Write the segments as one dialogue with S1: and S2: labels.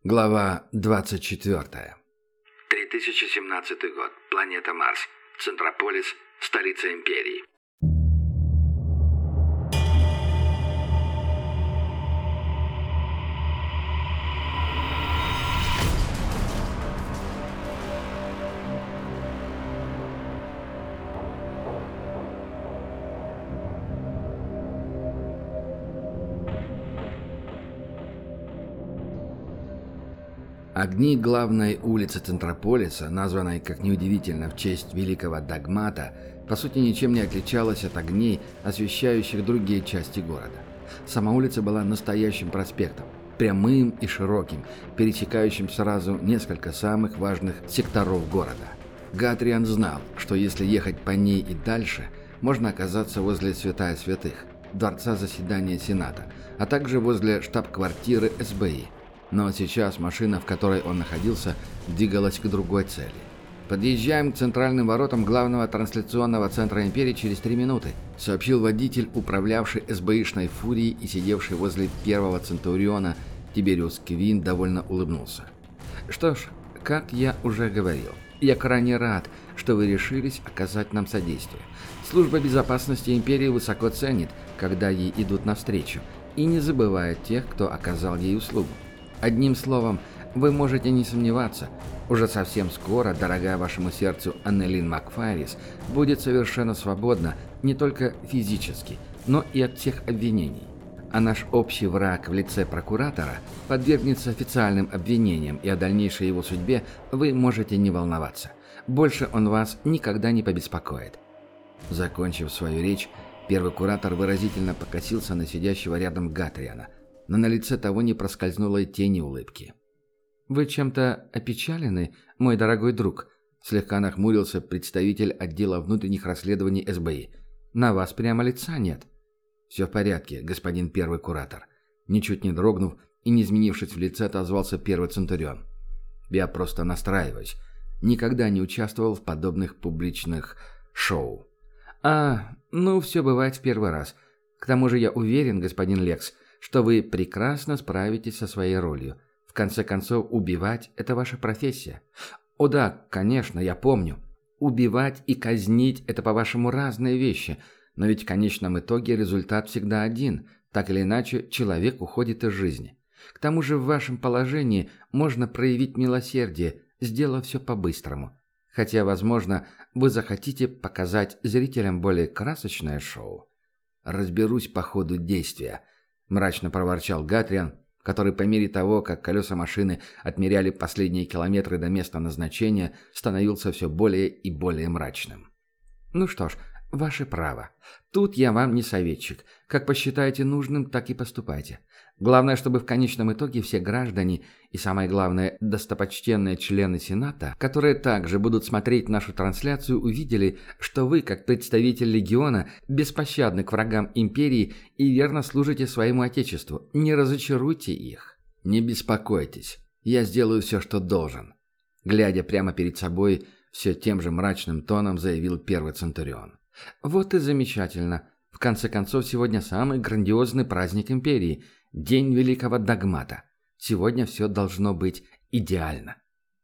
S1: Глава 24.
S2: 3017 год. Планета Марс. Центрополис. Столица Империи.
S1: Огни главной улицы Центрополиса, названной, как неудивительно, в честь великого Дагмата, по сути ничем не отличалась от огней, освещающих другие части города. Сама улица была настоящим проспектом, прямым и широким, пересекающим сразу несколько самых важных секторов города. Гатриан знал, что если ехать по ней и дальше, можно оказаться возле Святая Святых, Дворца заседания Сената, а также возле штаб-квартиры СБИ. Но сейчас машина, в которой он находился, двигалась к другой цели. «Подъезжаем к центральным воротам главного трансляционного центра Империи через 3 минуты», сообщил водитель, управлявший СБИшной фурией и сидевший возле первого Центуриона. Тибериус Квин довольно улыбнулся. «Что ж, как я уже говорил, я крайне рад, что вы решились оказать нам содействие. Служба безопасности Империи высоко ценит, когда ей идут навстречу, и не забывает тех, кто оказал ей услугу. Одним словом, вы можете не сомневаться, уже совсем скоро дорогая вашему сердцу Аннелин Макфайрис будет совершенно свободна не только физически, но и от всех обвинений. А наш общий враг в лице прокуратора подвергнется официальным обвинениям, и о дальнейшей его судьбе вы можете не волноваться. Больше он вас никогда не побеспокоит». Закончив свою речь, первый куратор выразительно покосился на сидящего рядом Гатриана, но на лице того не проскользнуло и тени улыбки. «Вы чем-то опечалены, мой дорогой друг?» Слегка нахмурился представитель отдела внутренних расследований СБИ. «На вас прямо лица нет». «Все в порядке, господин первый куратор». Ничуть не дрогнув и не изменившись в лице, отозвался первый Центурион. «Я просто настраиваюсь. Никогда не участвовал в подобных публичных шоу». Ну все бывает в первый раз. К тому же я уверен, господин Лекс, что вы прекрасно справитесь со своей ролью. В конце концов, убивать – это ваша профессия. О да, конечно, я помню. Убивать и казнить – это, по-вашему, разные вещи. Но ведь в конечном итоге результат всегда один. Так или иначе, человек уходит из жизни. К тому же в вашем положении можно проявить милосердие, сделав все по-быстрому. Хотя, возможно, вы захотите показать зрителям более красочное шоу. «Разберусь по ходу действия», – мрачно проворчал Гатриан, который по мере того, как колеса машины отмеряли последние километры до места назначения, становился все более и более мрачным. «Ну что ж, ваше право. Тут я вам не советчик. Как посчитаете нужным, так и поступайте. Главное, чтобы в конечном итоге все граждане и, самое главное, достопочтенные члены Сената, которые также будут смотреть нашу трансляцию, увидели, что вы, как представитель Легиона, беспощадны к врагам Империи и верно служите своему Отечеству. Не разочаруйте их». «Не беспокойтесь. Я сделаю все, что должен», — глядя прямо перед собой, все тем же мрачным тоном заявил первый Центурион. «Вот и замечательно. В конце концов, сегодня самый грандиозный праздник Империи – День Великого Дагмата. Сегодня все должно быть идеально».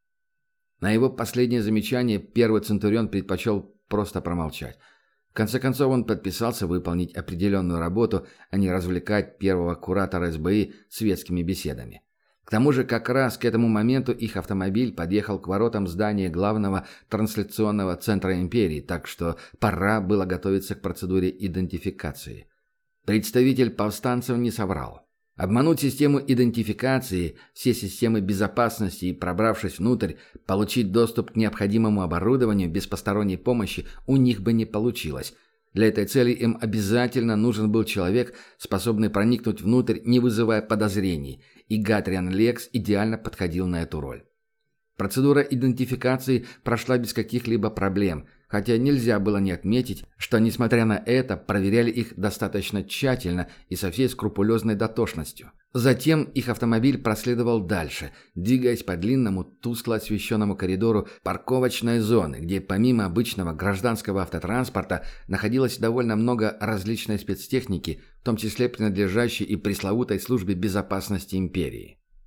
S1: На его последнее замечание первый Центурион предпочел просто промолчать. В конце концов, он подписался выполнить определенную работу, а не развлекать первого куратора СБИ светскими беседами. К тому же, как раз к этому моменту их автомобиль подъехал к воротам здания главного трансляционного центра Империи, так что пора было готовиться к процедуре идентификации. Представитель повстанцев не соврал. Обмануть систему идентификации, все системы безопасности и, пробравшись внутрь, получить доступ к необходимому оборудованию без посторонней помощи у них бы не получилось. Для этой цели им обязательно нужен был человек, способный проникнуть внутрь, не вызывая подозрений, и Гатриан Лекс идеально подходил на эту роль. Процедура идентификации прошла без каких-либо проблем, хотя нельзя было не отметить, что, несмотря на это, проверяли их достаточно тщательно и со всей скрупулезной дотошностью. Затем их автомобиль проследовал дальше, двигаясь по длинному, тускло освещенному коридору парковочной зоны, где помимо обычного гражданского автотранспорта находилось довольно много различной спецтехники, в том числе принадлежащей и пресловутой службе безопасности империи.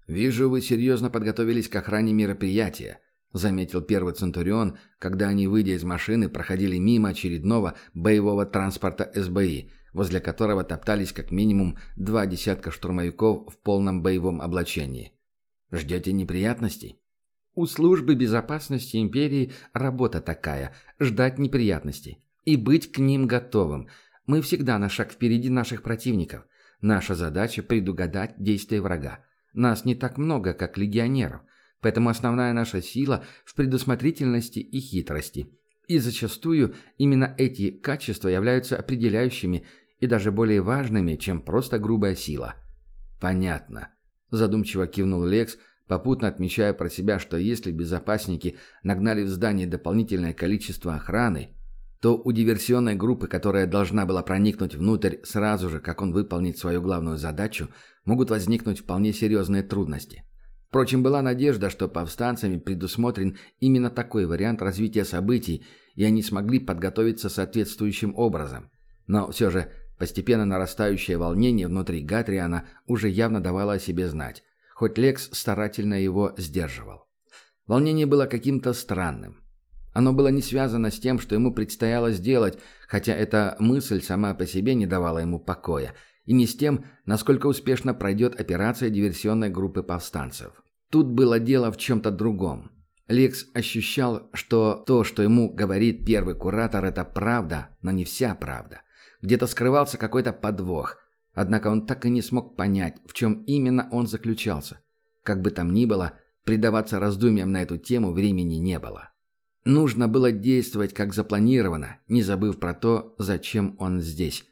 S1: «Вижу, вы серьезно подготовились к охране мероприятия», — заметил первый Центурион, когда они, выйдя из машины, проходили мимо очередного боевого транспорта СБИ, возле которого топтались как минимум 2 десятка штурмовиков в полном боевом облачении. «Ждете неприятностей?» «У службы безопасности империи работа такая – ждать неприятностей и быть к ним готовым. Мы всегда на шаг впереди наших противников. Наша задача – предугадать действия врага. Нас не так много, как легионеров, поэтому основная наша сила в предусмотрительности и хитрости. И зачастую именно эти качества являются определяющими и даже более важными, чем просто грубая сила». «Понятно», – задумчиво кивнул Лекс, попутно отмечая про себя, что если безопасники нагнали в здание дополнительное количество охраны, то у диверсионной группы, которая должна была проникнуть внутрь сразу же, как он выполнит свою главную задачу, могут возникнуть вполне серьезные трудности. Впрочем, была надежда, что повстанцами предусмотрен именно такой вариант развития событий, и они смогли подготовиться соответствующим образом. Но все же постепенно нарастающее волнение внутри Гатриана уже явно давало о себе знать, хоть Лекс старательно его сдерживал. Волнение было каким-то странным. Оно было не связано с тем, что ему предстояло сделать, хотя эта мысль сама по себе не давала ему покоя, и не с тем, насколько успешно пройдет операция диверсионной группы повстанцев. Тут было дело в чем-то другом. Лекс ощущал, что то, что ему говорит первый куратор, это правда, но не вся правда. Где-то скрывался какой-то подвох, однако он так и не смог понять, в чем именно он заключался. Как бы там ни было, предаваться раздумьям на эту тему времени не было. Нужно было действовать как запланировано, не забыв про то, зачем он здесь.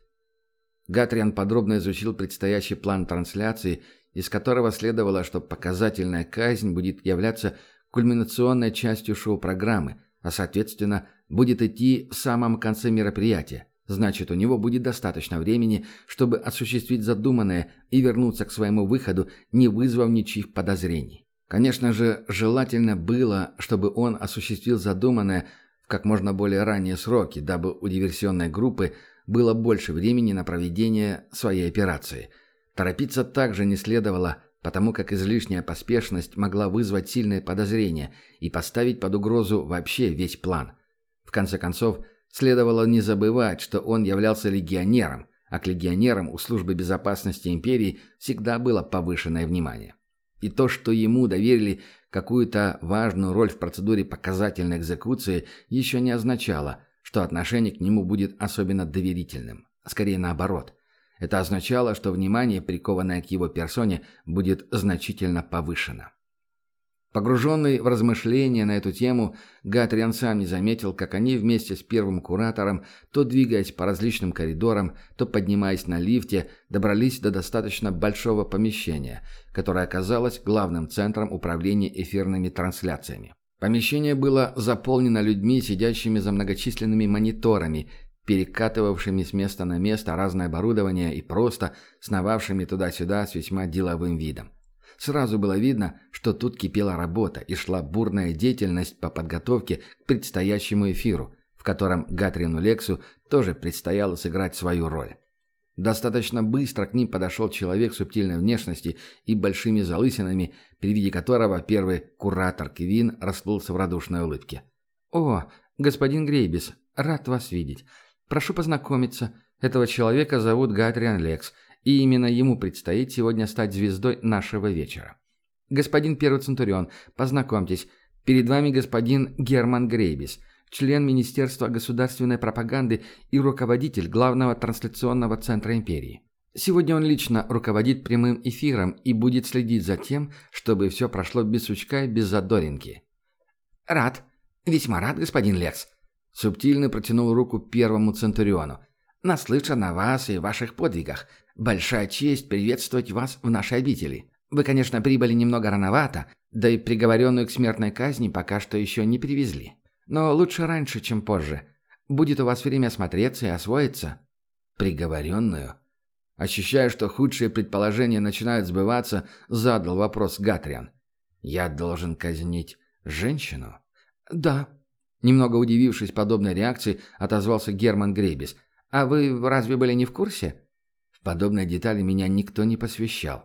S1: Гатриан подробно изучил предстоящий план трансляции, из которого следовало, что показательная казнь будет являться кульминационной частью шоу-программы, а соответственно будет идти в самом конце мероприятия. Значит, у него будет достаточно времени, чтобы осуществить задуманное и вернуться к своему выходу, не вызвав ничьих подозрений. Конечно же, желательно было, чтобы он осуществил задуманное в как можно более ранние сроки, дабы у диверсионной группы было больше времени на проведение своей операции. Торопиться также не следовало, потому как излишняя поспешность могла вызвать сильные подозрения и поставить под угрозу вообще весь план. В конце концов, следовало не забывать, что он являлся легионером, а к легионерам у службы безопасности империи всегда было повышенное внимание. И то, что ему доверили какую-то важную роль в процедуре показательной экзекуции, еще не означало, что отношение к нему будет особенно доверительным. Скорее наоборот. Это означало, что внимание, прикованное к его персоне, будет значительно повышено. Погруженный в размышления на эту тему, Гатриан сам не заметил, как они вместе с первым куратором, то двигаясь по различным коридорам, то поднимаясь на лифте, добрались до достаточно большого помещения, которое оказалось главным центром управления эфирными трансляциями. Помещение было заполнено людьми, сидящими за многочисленными мониторами, перекатывавшими с места на место разное оборудование и просто сновавшими туда-сюда с весьма деловым видом. Сразу было видно, что тут кипела работа и шла бурная деятельность по подготовке к предстоящему эфиру, в котором Гатриану Лексу тоже предстояло сыграть свою роль. Достаточно быстро к ним подошел человек субтильной внешности и большими залысинами, при виде которого первый куратор Квин расплылся в радушной улыбке. «О, господин Грейбис, рад вас видеть. Прошу познакомиться. Этого человека зовут Гатриан Лекс, и именно ему предстоит сегодня стать звездой нашего вечера. Господин первый Центурион, познакомьтесь, перед вами господин Герман Грейбис, член Министерства государственной пропаганды и руководитель главного трансляционного центра империи. Сегодня он лично руководит прямым эфиром и будет следить за тем, чтобы все прошло без сучка и без задоринки». «Рад, весьма рад, господин Лекс», — субтильно протянул руку первому Центуриону. «Наслышан о вас и ваших подвигах. Большая честь приветствовать вас в нашей обители. Вы, конечно, прибыли немного рановато, да и приговоренную к смертной казни пока что еще не привезли. Но лучше раньше, чем позже. Будет у вас время осмотреться и освоиться». «Приговоренную?» Ощущая, что худшие предположения начинают сбываться, задал вопрос Гатриан. «Я должен казнить женщину?» «Да». Немного удивившись подобной реакции, отозвался Герман Грейбис. «А вы разве были не в курсе?» В подобные детали меня никто не посвящал.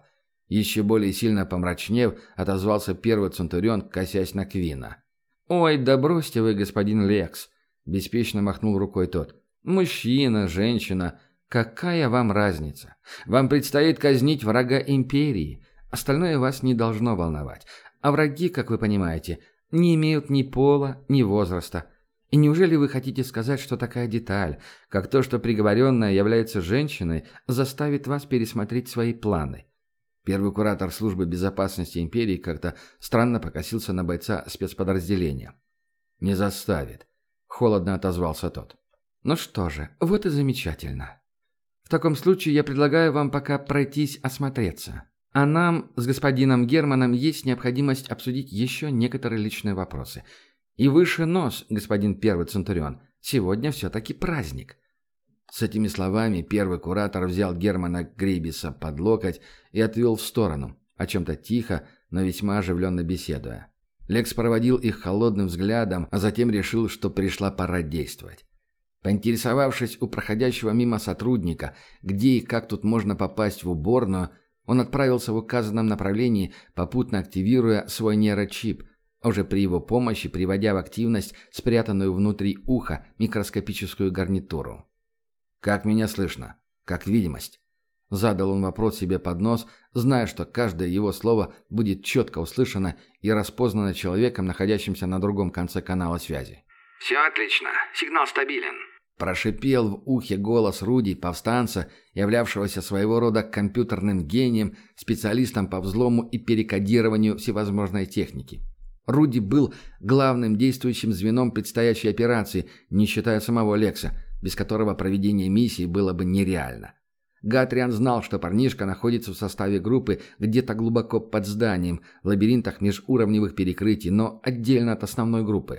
S1: Еще более сильно помрачнев, отозвался первый Центурион, косясь на Квина. «Ой, да бросьте вы, господин Лекс!» – беспечно махнул рукой тот. «Мужчина, женщина, какая вам разница? Вам предстоит казнить врага империи. Остальное вас не должно волновать. А враги, как вы понимаете, не имеют ни пола, ни возраста. И неужели вы хотите сказать, что такая деталь, как то, что приговоренная является женщиной, заставит вас пересмотреть свои планы?» Первый куратор службы безопасности империи как-то странно покосился на бойца спецподразделения. «Не заставит», — холодно отозвался тот. «Ну что же, вот и замечательно. В таком случае я предлагаю вам пока пройтись осмотреться. А нам с господином Германом есть необходимость обсудить еще некоторые личные вопросы. И выше нос, господин первый Центурион, сегодня все-таки праздник». С этими словами первый куратор взял Германа Грейбиса под локоть и отвел в сторону, о чем-то тихо, но весьма оживленно беседуя. Лекс проводил их холодным взглядом, а затем решил, что пришла пора действовать. Поинтересовавшись у проходящего мимо сотрудника, где и как тут можно попасть в уборную, он отправился в указанном направлении, попутно активируя свой нейрочип, а уже при его помощи приводя в активность спрятанную внутри уха микроскопическую гарнитуру. «Как меня слышно? Как видимость?» Задал он вопрос себе под нос, зная, что каждое его слово будет четко услышано и распознано человеком, находящимся на другом конце канала связи.
S2: «Все отлично. Сигнал стабилен».
S1: Прошипел в ухе голос Руди, повстанца, являвшегося своего рода компьютерным гением, специалистом по взлому и перекодированию всевозможной техники. Руди был главным действующим звеном предстоящей операции, не считая самого Лекса, без которого проведение миссии было бы нереально. Гатриан знал, что парнишка находится в составе группы где-то глубоко под зданием, в лабиринтах межуровневых перекрытий, но отдельно от основной группы.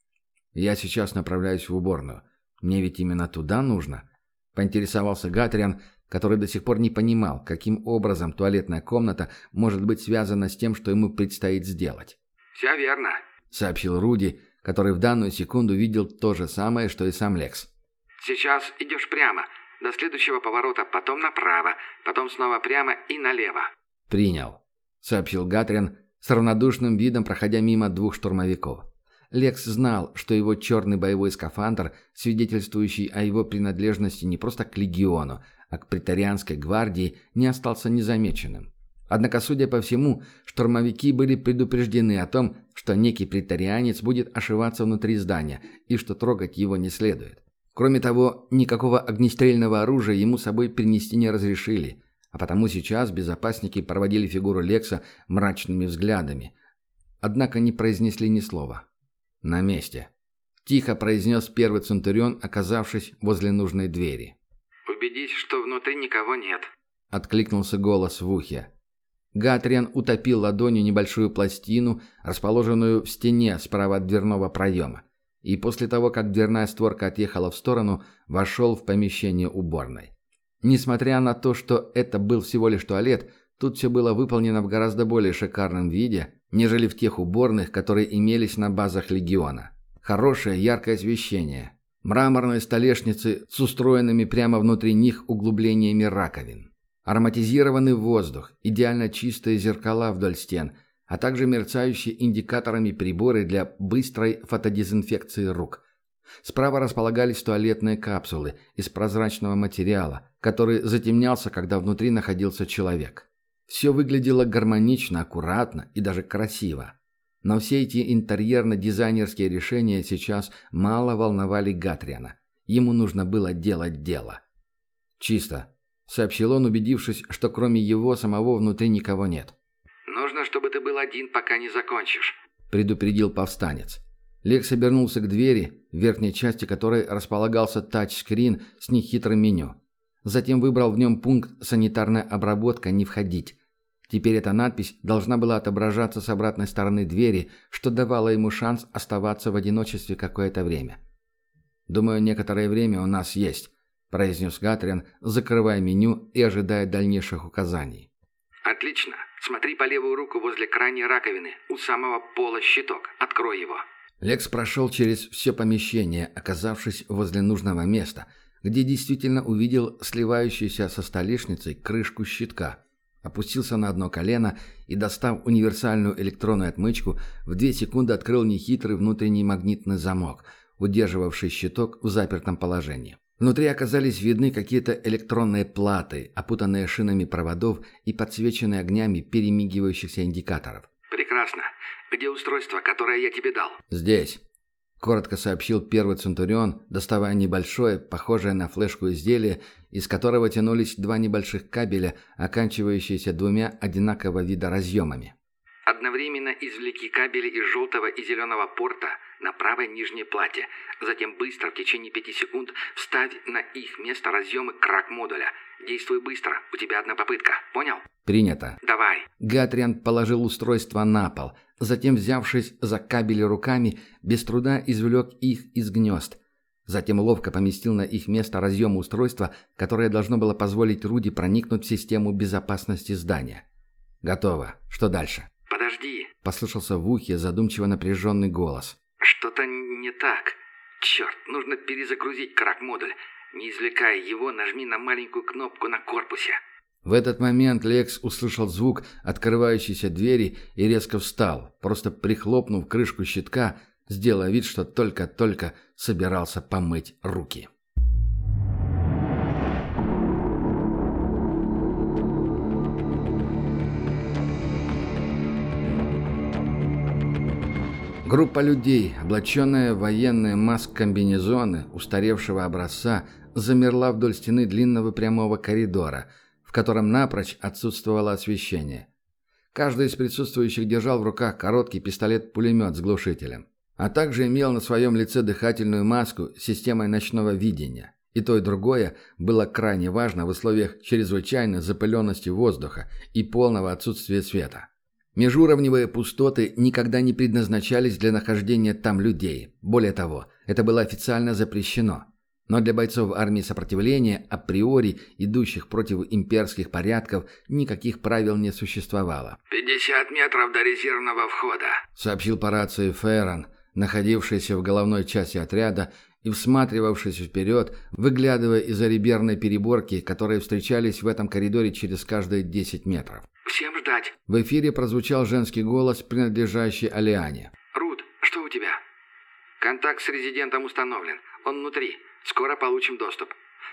S1: «Я сейчас направляюсь в уборную. Мне ведь именно туда нужно?» – поинтересовался Гатриан, который до сих пор не понимал, каким образом туалетная комната может быть связана с тем, что ему предстоит сделать.
S2: «Все верно»,
S1: – сообщил Руди, который в данную секунду видел то же самое, что и сам Лекс.
S2: «Сейчас идешь прямо, до следующего поворота, потом направо, потом снова прямо и налево».
S1: «Принял», — сообщил Гатриан с равнодушным видом, проходя мимо двух штурмовиков. Лекс знал, что его черный боевой скафандр, свидетельствующий о его принадлежности не просто к легиону, а к претарианской гвардии, не остался незамеченным. Однако, судя по всему, штурмовики были предупреждены о том, что некий претарианец будет ошиваться внутри здания и что трогать его не следует. Кроме того, никакого огнестрельного оружия ему с собой принести не разрешили, а потому сейчас безопасники проводили фигуру Лекса мрачными взглядами. Однако не произнесли ни слова. «На месте», – тихо произнес первый Центурион, оказавшись возле нужной двери.
S2: «Убедись, что внутри никого нет»,
S1: – откликнулся голос в ухе. Гатриан утопил ладонью небольшую пластину, расположенную в стене справа от дверного проема, и после того, как дверная створка отъехала в сторону, вошел в помещение уборной. Несмотря на то, что это был всего лишь туалет, тут все было выполнено в гораздо более шикарном виде, нежели в тех уборных, которые имелись на базах легиона. Хорошее яркое освещение, мраморные столешницы с устроенными прямо внутри них углублениями раковин, ароматизированный воздух, идеально чистые зеркала вдоль стен – а также мерцающие индикаторами приборы для быстрой фотодезинфекции рук. Справа располагались туалетные капсулы из прозрачного материала, который затемнялся, когда внутри находился человек. Все выглядело гармонично, аккуратно и даже красиво. Но все эти интерьерно-дизайнерские решения сейчас мало волновали Гатриана. Ему нужно было делать дело. «Чисто», — сообщил он, убедившись, что кроме его самого внутри никого нет.
S2: «Нужно, чтобы ты был один, пока не закончишь»,
S1: — предупредил повстанец. Лекс обернулся к двери, в верхней части которой располагался тачскрин с нехитрым меню. Затем выбрал в нем пункт «Санитарная обработка. Не входить». Теперь эта надпись должна была отображаться с обратной стороны двери, что давало ему шанс оставаться в одиночестве какое-то время. «Думаю, некоторое время у нас есть», — произнес Гатриан, закрывая меню и ожидая дальнейших указаний.
S2: «Отлично. Смотри по левую руку возле крайней раковины, у самого пола щиток. Открой его».
S1: Лекс прошел через все помещение, оказавшись возле нужного места, где действительно увидел сливающуюся со столешницей крышку щитка, опустился на одно колено и, достав универсальную электронную отмычку, в 2 секунды открыл нехитрый внутренний магнитный замок, удерживавший щиток в запертом положении. Внутри оказались видны какие-то электронные платы, опутанные шинами проводов и подсвеченные огнями перемигивающихся индикаторов.
S2: «Прекрасно. Где устройство, которое я тебе дал?»
S1: «Здесь», — коротко сообщил первый Центурион, доставая небольшое, похожее на флешку изделие, из которого тянулись 2 небольших кабеля, оканчивающиеся 2 одинакового вида разъемами.
S2: «Одновременно извлеки кабели из желтого и зеленого порта на правой нижней плате. Затем быстро, в течение 5 секунд, вставь на их место разъемы крак-модуля. Действуй быстро, у тебя 1 попытка. Понял?»
S1: «Принято».
S2: «Давай».
S1: Гатриан положил устройство на пол, затем, взявшись за кабели руками, без труда извлек их из гнезд. Затем ловко поместил на их место разъем устройства, которое должно было позволить Руди проникнуть в систему безопасности здания. «Готово. Что дальше?»
S2: «Подожди».
S1: Послышался в ухе задумчиво напряженный голос.
S2: «Что-то не так. Черт, нужно перезагрузить крак-модуль. Не извлекая его, нажми на маленькую кнопку на корпусе».
S1: В этот момент Лекс услышал звук открывающейся двери и резко встал, просто прихлопнув крышку щитка, сделав вид, что только-только собирался помыть руки. Группа людей, облаченная в военные маск-комбинезоны устаревшего образца, замерла вдоль стены длинного прямого коридора, в котором напрочь отсутствовало освещение. Каждый из присутствующих держал в руках короткий пистолет-пулемет с глушителем, а также имел на своем лице дыхательную маску с системой ночного видения. И то, и другое было крайне важно в условиях чрезвычайной запыленности воздуха и полного отсутствия света. Межуровневые пустоты никогда не предназначались для нахождения там людей. Более того, это было официально запрещено. Но для бойцов армии сопротивления, априори идущих против имперских порядков, никаких правил не существовало.
S2: 50 метров до резервного входа»,
S1: — сообщил по рации Феррон, находившийся в головной части отряда и всматривавшийся вперед, выглядывая из-за реберной переборки, которые встречались в этом коридоре через каждые 10 метров.
S2: «Всем ждать».
S1: В эфире прозвучал женский голос, принадлежащий Алиане.
S2: «Рут, что у тебя?» «Контакт с резидентом установлен. Он внутри. Скоро получим доступ».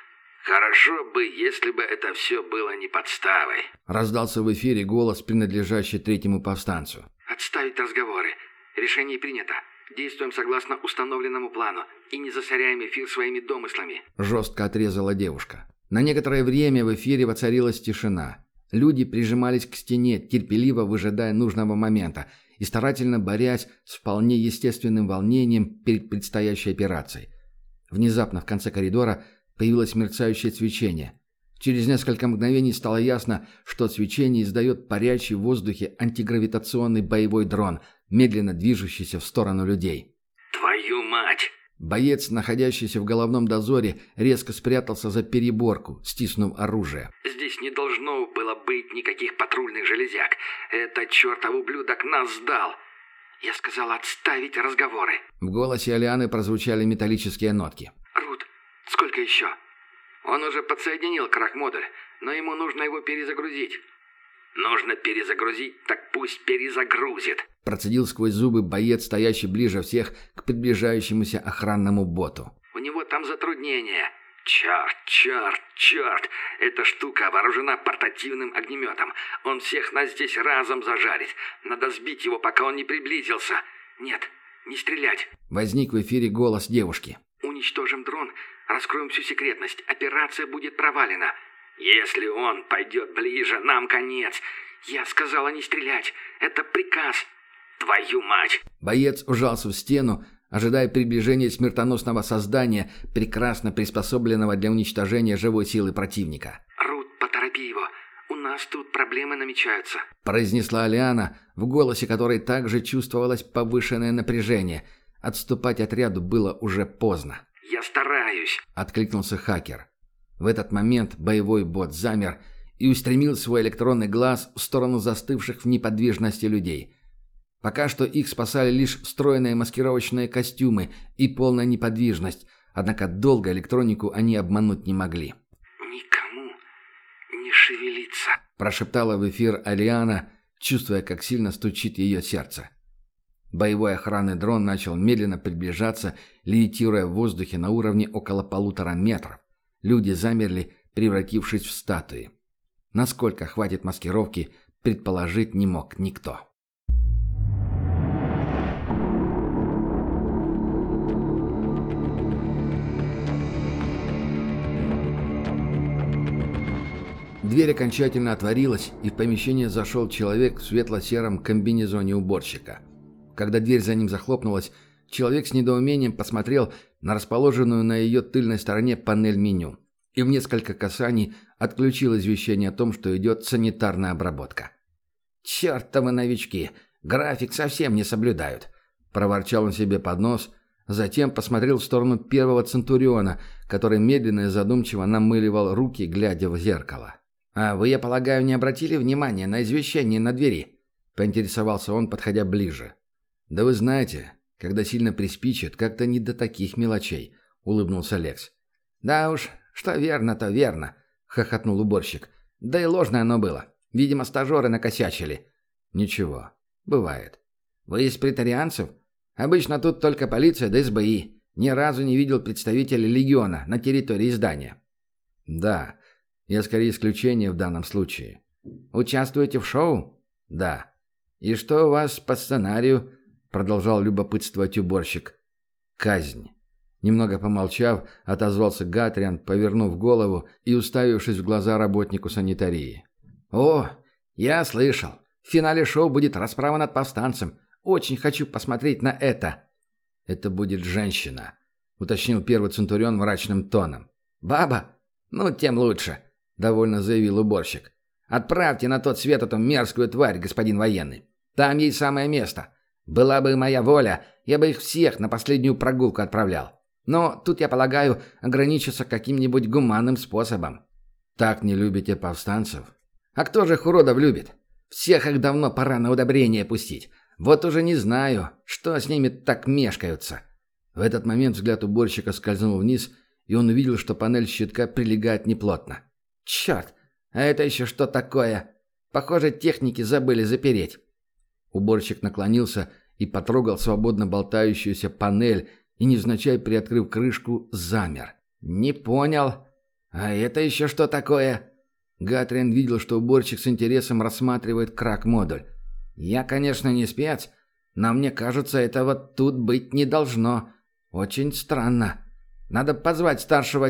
S2: «Хорошо бы, если бы это все было не подставой»,
S1: — раздался в эфире голос, принадлежащий третьему повстанцу.
S2: «Отставить разговоры. Решение принято. Действуем согласно установленному плану и не засоряем эфир своими домыслами», —
S1: жестко отрезала девушка. На некоторое время в эфире воцарилась тишина. Люди прижимались к стене, терпеливо выжидая нужного момента и старательно борясь с вполне естественным волнением перед предстоящей операцией. Внезапно в конце коридора появилось мерцающее свечение. Через несколько мгновений стало ясно, что свечение издает парящий в воздухе антигравитационный боевой дрон, медленно движущийся в сторону людей.
S2: «Твою мать!»
S1: Боец, находящийся в головном дозоре, резко спрятался за переборку, стиснув оружие.
S2: «Здесь не должно было быть никаких патрульных железяк. Этот чертов ублюдок нас сдал. Я сказал отставить разговоры».
S1: В голосе Алианы прозвучали металлические нотки.
S2: «Рут, сколько еще?» «Он уже подсоединил крак-модуль, но ему нужно его перезагрузить». «Нужно перезагрузить, так пусть перезагрузит», —
S1: процедил сквозь зубы боец, стоящий ближе всех к приближающемуся охранному боту.
S2: «У него там затруднения. Черт! Эта штука вооружена портативным огнеметом. Он всех нас здесь разом зажарит. Надо сбить его, пока он не приблизился. Нет, не стрелять».
S1: Возник в эфире голос девушки.
S2: «Уничтожим дрон, раскроем всю секретность. Операция будет провалена. Если он пойдет ближе, нам конец. Я сказала не стрелять. Это приказ. Твою мать!»
S1: Боец ужался в стену, ожидая приближения смертоносного создания, прекрасно приспособленного для уничтожения живой силы противника.
S2: «Рут, поторопи его. У нас тут проблемы намечаются»,
S1: — произнесла Алиана, в голосе которой также чувствовалось повышенное напряжение. Отступать отряду было уже поздно.
S2: «Я стараюсь», —
S1: откликнулся хакер. В этот момент боевой бот замер и устремил свой электронный глаз в сторону застывших в неподвижности людей. Пока что их спасали лишь встроенные маскировочные костюмы и полная неподвижность, однако долго электронику они обмануть не могли.
S2: «Никому не шевелиться», —
S1: прошептала в эфир Алиана, чувствуя, как сильно стучит ее сердце. Боевой охранный дрон начал медленно приближаться, левитируя в воздухе на уровне около 1,5 метров. Люди замерли, превратившись в статуи. Насколько хватит маскировки, предположить не мог никто. Дверь окончательно отворилась, и в помещение зашел человек в светло-сером комбинезоне уборщика. Когда дверь за ним захлопнулась, человек с недоумением посмотрел на расположенную на ее тыльной стороне панель меню и в несколько касаний отключил извещение о том, что идет санитарная обработка. «Чертовы новички! График совсем не соблюдают!» – проворчал он себе под нос, затем посмотрел в сторону первого Центуриона, который медленно и задумчиво намыливал руки, глядя в зеркало. «А вы, я полагаю, не обратили внимания на извещение на двери?» – поинтересовался он, подходя ближе. «Да вы знаете, когда сильно приспичит, как-то не до таких мелочей», — улыбнулся Лекс. «Да уж, что верно, то верно», — хохотнул уборщик. «Да и ложное оно было. Видимо, стажеры накосячили». «Ничего, бывает». «Вы из претарианцев? Обычно тут только полиция да СБИ. Ни разу не видел представителей легиона на территории здания». «Да, я скорее исключение в данном случае». «Участвуете в шоу?» «Да». «И что у вас по сценарию?» — продолжал любопытствовать уборщик. «Казнь». Немного помолчав, отозвался Гатриан, повернув голову и уставившись в глаза работнику санитарии. «О, я слышал. В финале шоу будет расправа над повстанцем. Очень хочу посмотреть на это». «Это будет женщина», — уточнил первый Центурион мрачным тоном. «Баба? Ну, тем лучше», — довольно заявил уборщик. «Отправьте на тот свет эту мерзкую тварь, господин военный. Там ей самое место. Была бы моя воля, я бы их всех на последнюю прогулку отправлял. Но тут, я полагаю, ограничиться каким-нибудь гуманным способом». «Так не любите повстанцев?» «А кто же их уродов любит? Всех их давно пора на удобрение пустить. Вот уже не знаю, что с ними так мешкаются». В этот момент взгляд уборщика скользнул вниз, и он увидел, что панель щитка прилегает неплотно. «Черт! А это еще что такое? Похоже, техники забыли запереть». Уборщик наклонился и потрогал свободно болтающуюся панель и, невзначай приоткрыв крышку, замер. «Не понял. А это еще что такое?» Гатриан видел, что уборщик с интересом рассматривает крак-модуль. «Я, конечно, не спец, но мне кажется, этого тут быть не должно. Очень странно. Надо позвать старшего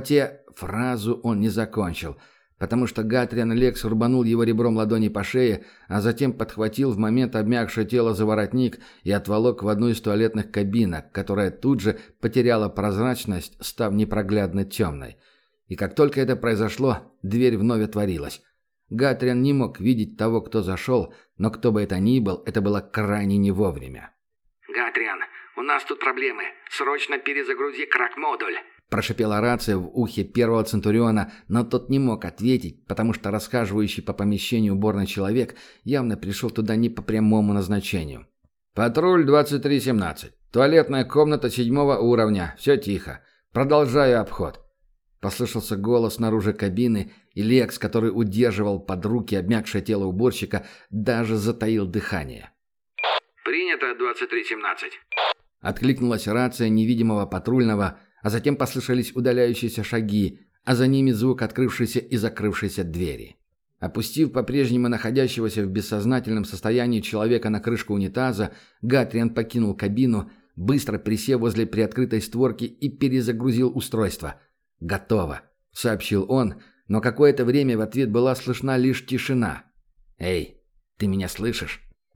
S1: Фразу он не закончил, потому что Гатриан Лекс рубанул его ребром ладони по шее, а затем подхватил в момент обмякшее тело за воротник и отволок в одну из туалетных кабинок, которая тут же потеряла прозрачность, став непроглядно темной. И как только это произошло, дверь вновь отворилась. Гатриан не мог видеть того, кто зашел, но кто бы это ни был, это было крайне не вовремя.
S2: «Гатриан, у нас тут проблемы. Срочно перезагрузи крак-модуль», —
S1: прошипела рация в ухе первого Центуриона, но тот не мог ответить, потому что расхаживающий по помещению уборный человек явно пришел туда не по прямому назначению. «Патруль 2317. Туалетная комната 7-го уровня. Все тихо. Продолжаю обход». Послышался голос снаружи кабины, и Лекс, который удерживал под руки обмякшее тело уборщика, даже затаил дыхание.
S2: «Принято, 2317».
S1: Откликнулась рация невидимого патрульного, а затем послышались удаляющиеся шаги, а за ними звук открывшейся и закрывшейся двери. Опустив по-прежнему находящегося в бессознательном состоянии человека на крышку унитаза, Гатриан покинул кабину, быстро присев возле приоткрытой створки и перезагрузил устройство. «Готово», — сообщил он, но какое-то время в ответ была слышна лишь тишина. «Эй, ты меня слышишь?»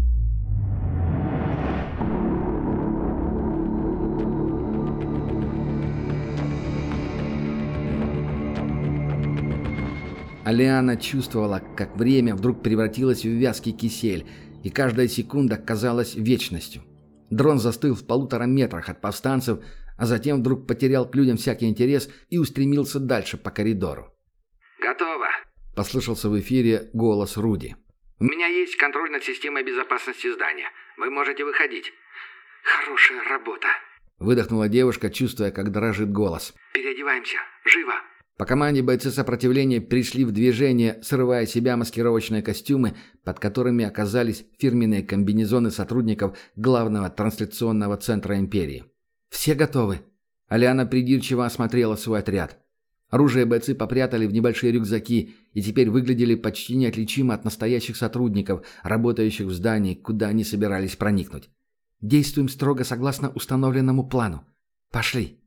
S1: Алиана чувствовала, как время вдруг превратилось в вязкий кисель, и каждая секунда казалась вечностью. Дрон застыл в 1,5 метрах от повстанцев, а затем вдруг потерял к людям всякий интерес и устремился дальше по коридору.
S2: «Готово»,
S1: — послышался в эфире голос Руди.
S2: «У меня есть контроль над системой безопасности здания. Вы можете выходить. Хорошая работа», —
S1: выдохнула девушка, чувствуя, как дрожит голос.
S2: «Переодеваемся. Живо!»
S1: По команде бойцы сопротивления пришли в движение, срывая с себя маскировочные костюмы, под которыми оказались фирменные комбинезоны сотрудников главного трансляционного центра империи. «Все готовы?» Алиана придирчиво осмотрела свой отряд. Оружие бойцы попрятали в небольшие рюкзаки и теперь выглядели почти неотличимо от настоящих сотрудников, работающих в здании, куда они собирались проникнуть. «Действуем строго согласно установленному плану. Пошли!»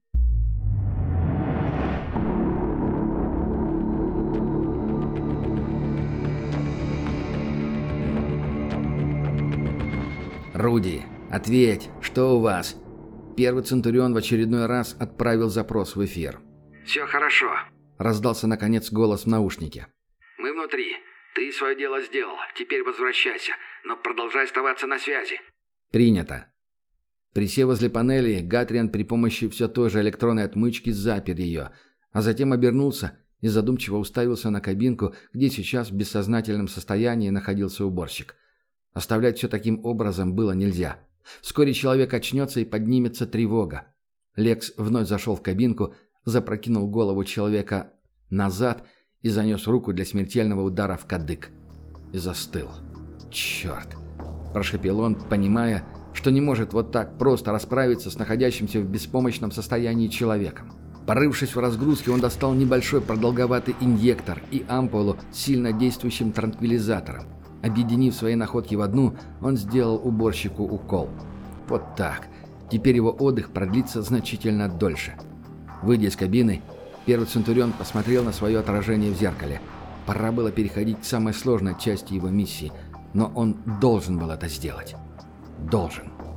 S1: «Руди, ответь, что у вас?» Первый Центурион в очередной раз отправил запрос в эфир.
S2: «Все хорошо»,
S1: — раздался наконец голос в наушнике.
S2: «Мы внутри. Ты свое дело сделал. Теперь возвращайся, но продолжай оставаться на связи».
S1: «Принято». Присев возле панели, Гатриан при помощи все той же электронной отмычки запер ее, а затем обернулся и задумчиво уставился на кабинку, где сейчас в бессознательном состоянии находился уборщик. Оставлять все таким образом было нельзя. Вскоре человек очнется и поднимется тревога. Лекс вновь зашел в кабинку, запрокинул голову человека назад и занес руку для смертельного удара в кадык. И застыл. «Черт!» – прошепел он, понимая, что не может вот так просто расправиться с находящимся в беспомощном состоянии человеком. Порывшись в разгрузке, он достал небольшой продолговатый инъектор и ампулу с сильно действующим транквилизатором. Объединив свои находки в одну, он сделал уборщику укол. Вот так. Теперь его отдых продлится значительно дольше. Выйдя из кабины, первый Центурион посмотрел на свое отражение в зеркале. Пора было переходить к самой сложной части его миссии, но он должен был это сделать. Должен.